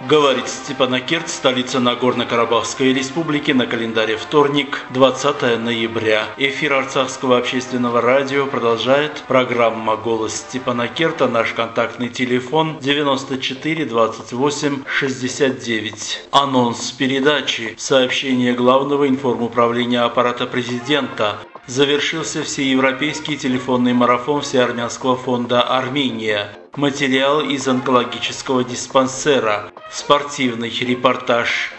Говорит Степанакерт, столица Нагорно-Карабахской республики, на календаре вторник, 20 ноября. Эфир Арцахского общественного радио продолжает программа «Голос Степанакерта». Наш контактный телефон 94 28 69. Анонс передачи. Сообщение Главного информуправления аппарата президента. Завершился всеевропейский телефонный марафон Всеармянского фонда «Армения». Материал из онкологического диспансера. Спортивный репортаж.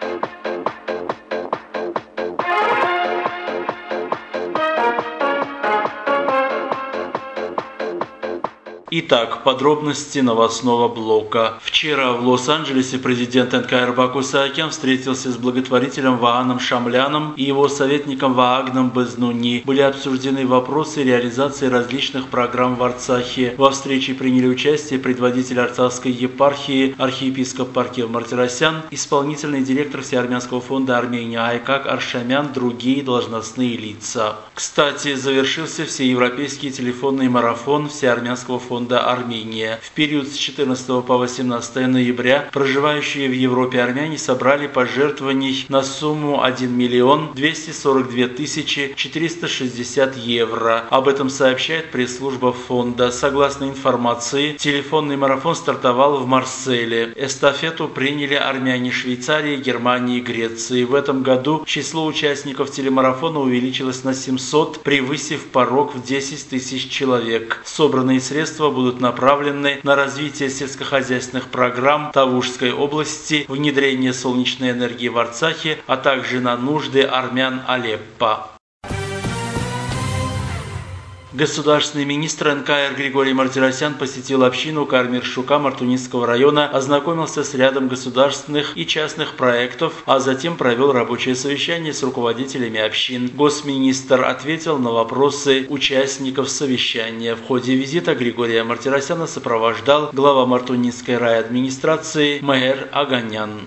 Итак, подробности новостного блока. Вчера в Лос-Анджелесе президент НКР Баку Саакян встретился с благотворителем Вааном Шамляном и его советником Ваагном Безнуни. Были обсуждены вопросы реализации различных программ в Арцахе. Во встрече приняли участие предводитель Арцахской епархии архиепископ Паркев Мартиросян, исполнительный директор Всеармянского фонда Армения Айкак Аршамян, другие должностные лица. Кстати, завершился всеевропейский телефонный марафон Всеармянского фонда Армения. В период с 14 по 18 ноября проживающие в Европе армяне собрали пожертвований на сумму 1 миллион 242 тысячи 460 евро. Об этом сообщает пресс-служба фонда. Согласно информации, телефонный марафон стартовал в Марселе. Эстафету приняли армяне Швейцарии, Германии и Греции. В этом году число участников телемарафона увеличилось на 700, превысив порог в 10 тысяч человек. Собранные средства будут направлены на развитие сельскохозяйственных программ Тавушской области, внедрение солнечной энергии в Арцахе, а также на нужды армян Алеппо. Государственный министр НКР Григорий Мартиросян посетил общину Кармир-Шука Мартунинского района, ознакомился с рядом государственных и частных проектов, а затем провел рабочее совещание с руководителями общин. Госминистр ответил на вопросы участников совещания. В ходе визита Григория Мартиросяна сопровождал глава Мартунинской райадминистрации Мехер Аганян.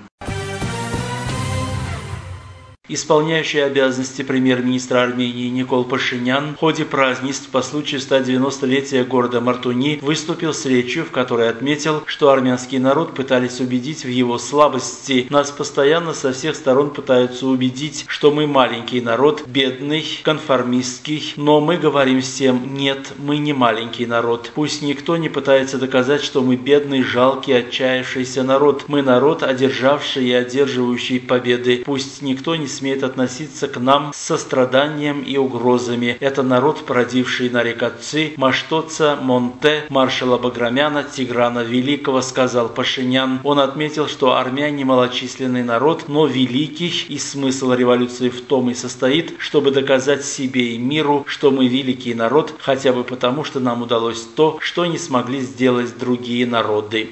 Исполняющий обязанности премьер-министра Армении Никол Пашинян в ходе празднеств по случаю 190-летия города Мартуни выступил с речью, в которой отметил, что армянский народ пытались убедить в его слабости. Нас постоянно со всех сторон пытаются убедить, что мы маленький народ, бедный, конформистский, но мы говорим всем: нет, мы не маленький народ. Пусть никто не пытается доказать, что мы бедный, жалкий, отчаявшийся народ. Мы народ, одержавший и одерживающий победы. Пусть никто не смеет относиться к нам с состраданием и угрозами. Это народ, породивший нарекотцы, Маштоца, Монте, маршала Баграмяна, Тиграна Великого, сказал Пашинян. Он отметил, что армяне малочисленный народ, но великий, и смысл революции в том и состоит, чтобы доказать себе и миру, что мы великий народ, хотя бы потому, что нам удалось то, что не смогли сделать другие народы.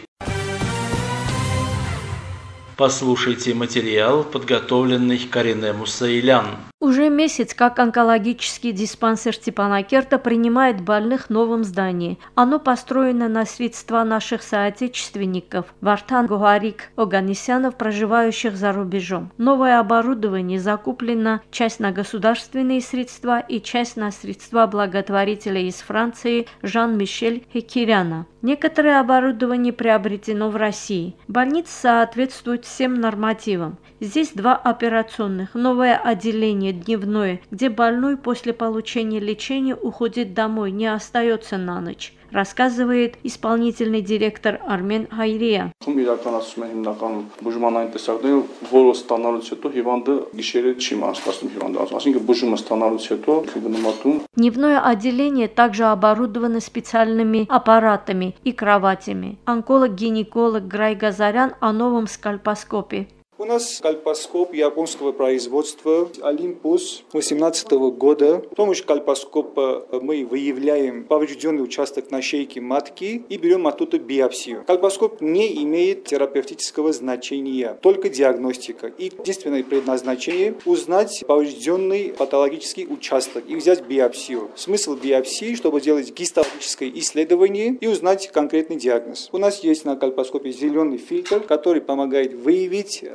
Послушайте материал, подготовленный Карине Мусаилян. Уже месяц, как онкологический диспансер Степанакерта принимает больных в новом здании. Оно построено на средства наших соотечественников Вартан Гуарик Оганесянов, проживающих за рубежом. Новое оборудование закуплено часть на государственные средства и часть на средства благотворителя из Франции Жан-Мишель Хекиряна. Некоторое оборудование приобретено в России. Больница соответствует всем нормативам. Здесь 2 операционных, новое отделение дневное, где больной после получения лечения уходит домой, не остается на ночь, рассказывает исполнительный директор Армен Хайрия. Дневное отделение также оборудовано специальными аппаратами и кроватями. Онколог-гинеколог Грай Газарян о новом скальпоскопе. У нас скальпоскоп японского производства Olympus 2018 года. С помощью скальпоскопа мы выявляем поврежденный участок на шейке матки и берем оттуда биопсию. Скальпоскоп не имеет терапевтического значения, только диагностика. И единственное предназначение – узнать поврежденный патологический участок и взять биопсию. Смысл биопсии, чтобы сделать гистологическое исследование и узнать конкретный диагноз. У нас есть на скальпоскопе зеленый фильтр, который помогает выявить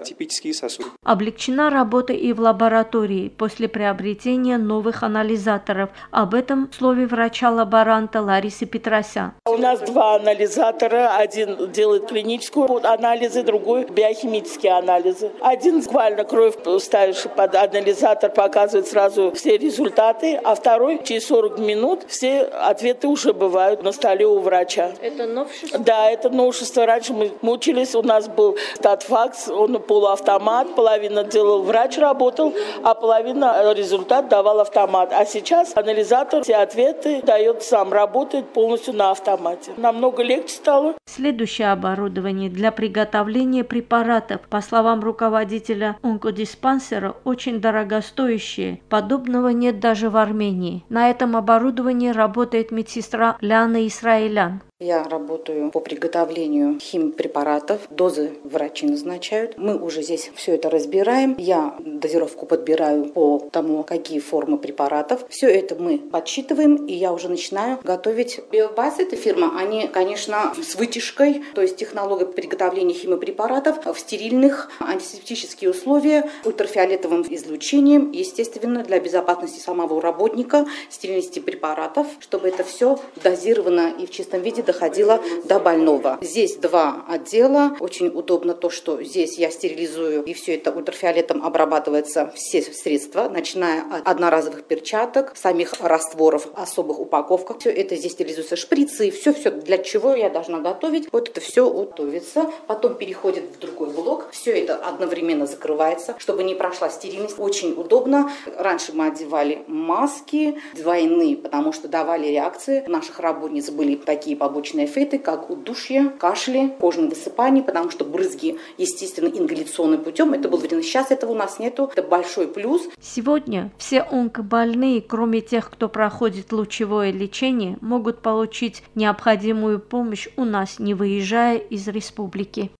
атипические сосуды. Облегчена работа и в лаборатории после приобретения новых анализаторов. Об этом в слове врача-лаборанта Ларисы Петросян. У нас два анализатора. Один делает клиническую анализы, другой биохимические анализы. Один буквально кровь ставишь под анализатор, показывает сразу все результаты, а второй через 40 минут все ответы уже бывают на столе у врача. Это новшество? Да, это новшество. Раньше мы мучились, у нас был статфакс, он полуавтомат, половина делал врач, работал, а половина результат давал автомат. А сейчас анализатор все ответы дает сам, работает полностью на автомате. Намного легче стало. Следующее оборудование для приготовления препаратов, по словам руководителя онкодиспансера, очень дорогостоящее. Подобного нет даже в Армении. На этом оборудовании работает медсестра Ляна Исраилян. Я работаю по приготовлению химпрепаратов. Дозы врачи назначают. Мы уже здесь все это разбираем. Я дозировку подбираю по тому, какие формы препаратов. Все это мы подсчитываем, и я уже начинаю готовить. Биобас, эта фирма, они, конечно, с вытяжкой, то есть технология приготовления химпрепаратов в стерильных антисептические условия, ультрафиолетовым излучением, естественно, для безопасности самого работника, стерильности препаратов, чтобы это все дозировано и в чистом виде доходило до больного. Здесь два отдела. Очень удобно то, что здесь я стерилизую, и все это ультрафиолетом обрабатывается, все средства, начиная от одноразовых перчаток, самих растворов, особых упаковках. Все это здесь стерилизуется, шприцы, все, для чего я должна готовить. Вот это все готовится, потом переходит в другой блок. Все это одновременно закрывается, чтобы не прошла стерильность. Очень удобно. Раньше мы одевали маски двойные, потому что давали реакции. У наших работниц были такие побочные эффекты, как удушье, кашли, кожные высыпания, потому что брызги, естественно, ингаляционным путем. Это был вредно. Сейчас этого у нас нету. Это большой плюс. Сегодня все онкобольные, кроме тех, кто проходит лучевое лечение, могут получить необходимую помощь у нас, не выезжая из республики.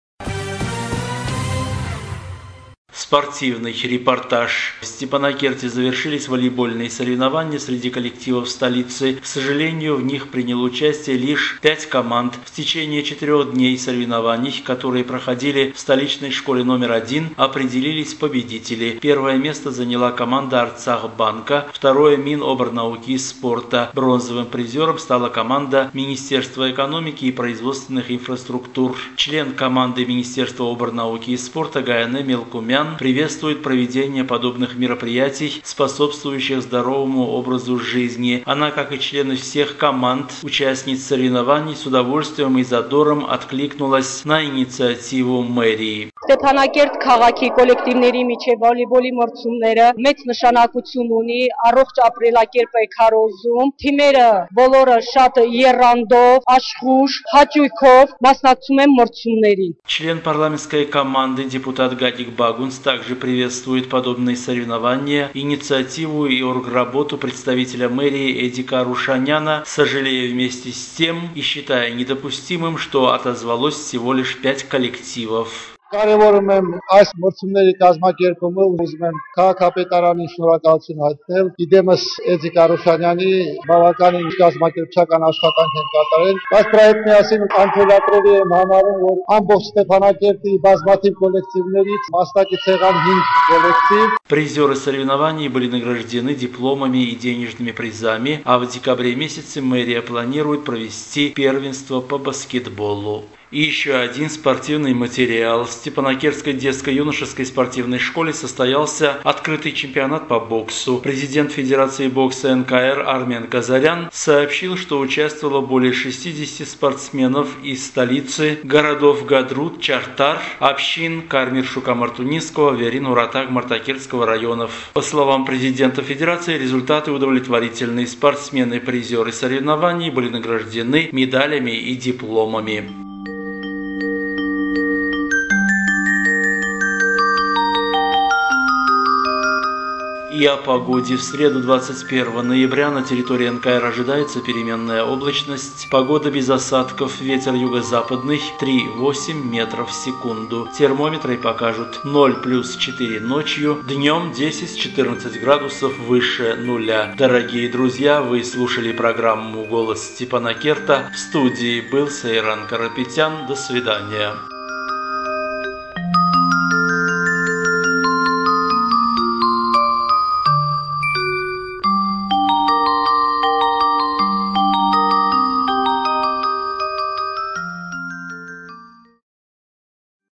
Спортивный репортаж. В Степанакерте завершились волейбольные соревнования среди коллективов столицы. К сожалению, в них приняло участие лишь 5 команд. В течение 4 дней соревнований, которые проходили в столичной школе номер 1, определились победители. Первое место заняла команда Арцахбанка, второе – Миноборнауки и спорта. Бронзовым призером стала команда Министерства экономики и производственных инфраструктур. Член команды Министерства оборнауки и спорта Гаяне Мелкумян приветствует проведение подобных мероприятий, способствующих здоровому образу жизни. Она, как и члены всех команд, участниц соревнований, с удовольствием и задором откликнулась на инициативу мэрии. Ստեփանակերտ քաղաքի կոլեկտիվների միջև վոլեյբոլի մրցումները մեծ նշանակություն ունի, առողջ ապրելակերպ է քարոզում, թիմերը բոլորը շատ եռանդով, աշխուժ, հաճույքով մասնակցում են մրցումներին. Член парламентской команды депутат Гадик Багунц также приветствует подобные соревнования, инициативу и оргработу представителя мэрии Эдика Рушаняна, сожалея вместе с тем и считая недопустимым, что отозвалось всего лишь 5 коллективов. Կարևորում եմ այս մրցումների կազմակերպումը, ուզում եմ քաղաքապետարանին շնորհակալություն հայտնել։ Իդեմս Էդիկ Արուշանյանի բավականին կազմակերպչական աշխատանք են կատարել։ Բայց պրոյեկտ միասին անթույլատրելի եմ համարում, որ ամբողջ Ստեփանակերտի բազմաթիվ կոլեկտիվներից մասնակից եղան 5 կոլեկտիվ։ Призеры соревнований были награждены дипломами и денежными призами, а в декабре месяце мэрия планирует провести первенство по баскетболу. И еще один спортивный материал. В Степанакертской детско-юношеской спортивной школе состоялся открытый чемпионат по боксу. Президент Федерации бокса НКР Армен Казарян сообщил, что участвовало более 60 спортсменов из столицы, городов Гадрут, Чартар, общин Кармир-Шукамартунинского, Верин-Уратак, Мартакертского районов. По словам президента Федерации, результаты удовлетворительные. Спортсмены-призеры соревнований были награждены медалями и дипломами. И о погоде. В среду 21 ноября на территории НКР ожидается переменная облачность. Погода без осадков. Ветер юго-западный 3,8 метров в секунду. Термометры покажут 0 плюс 4 ночью. Днем 10-14 градусов выше нуля. Дорогие друзья, вы слушали программу «Голос Степанакерта». В студии был Сайран Карапетян. До свидания.